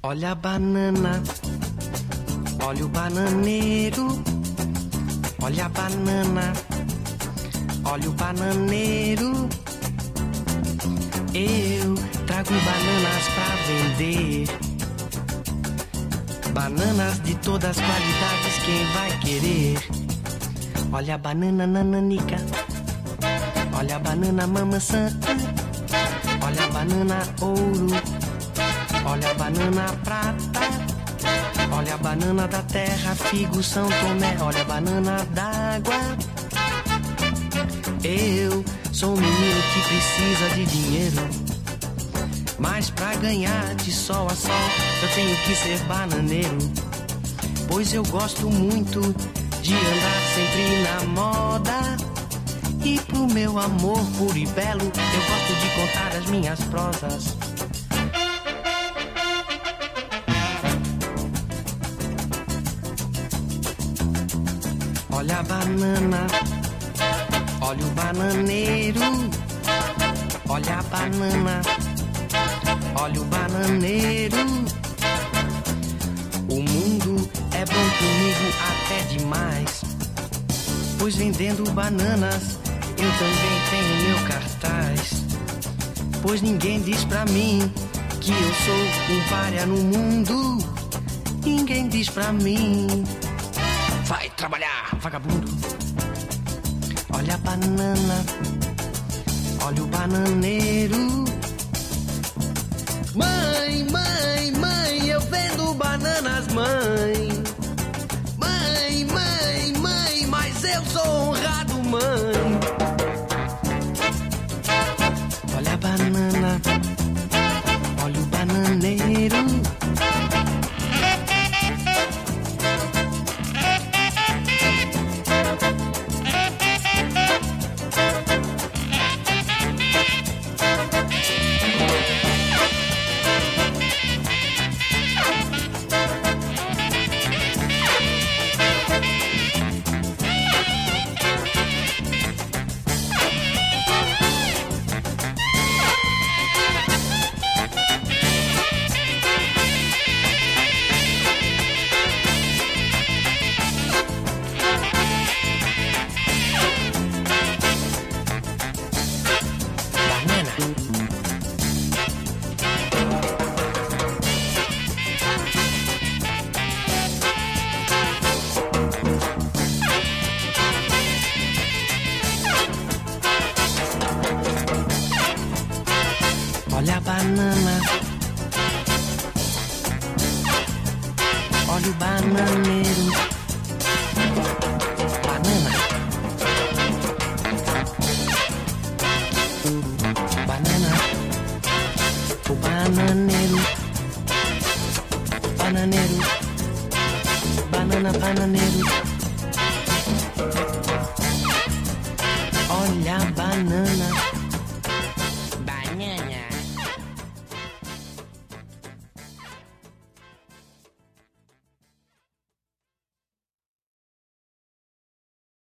Olha a banana, olha o bananeiro. Olha a banana, olha o bananeiro. Eu trago bananas pra vender. Bananas de todas as qualidades, quem vai querer? Olha a banana nananica, olha a banana maçã, olha a banana ouro, olha a banana prata, olha a banana da terra, figo, São Tomé, olha a banana d'água. Eu sou um menino que precisa de dinheiro, mas pra ganhar de sol a sol eu tenho que ser bananeiro. Pois eu gosto muito de andar sempre na moda. E pro meu amor puro e belo eu gosto de contar as minhas prosas. Olha a banana, olha o bananeiro. Olha a banana, olha o bananeiro. O mundo é bom comigo até demais, pois vendendo bananas eu também tenho meu cartaz. Pois ninguém diz pra mim que eu sou um pária no mundo. Ninguém diz pra mim, vai trabalhar, vagabundo. Olha a banana, olha o bananeiro. Mãe, mãe, mãe, eu vendo bananas, mãe. Mãe, mãe, mãe, mas eu sou honrado, mãe. Olha a banana, olha o bananeiro. Olha a banana, olha o bananeiro. Banana, banana, o bananeiro. Bananeiro, banana, bananeiro. Olha a banana.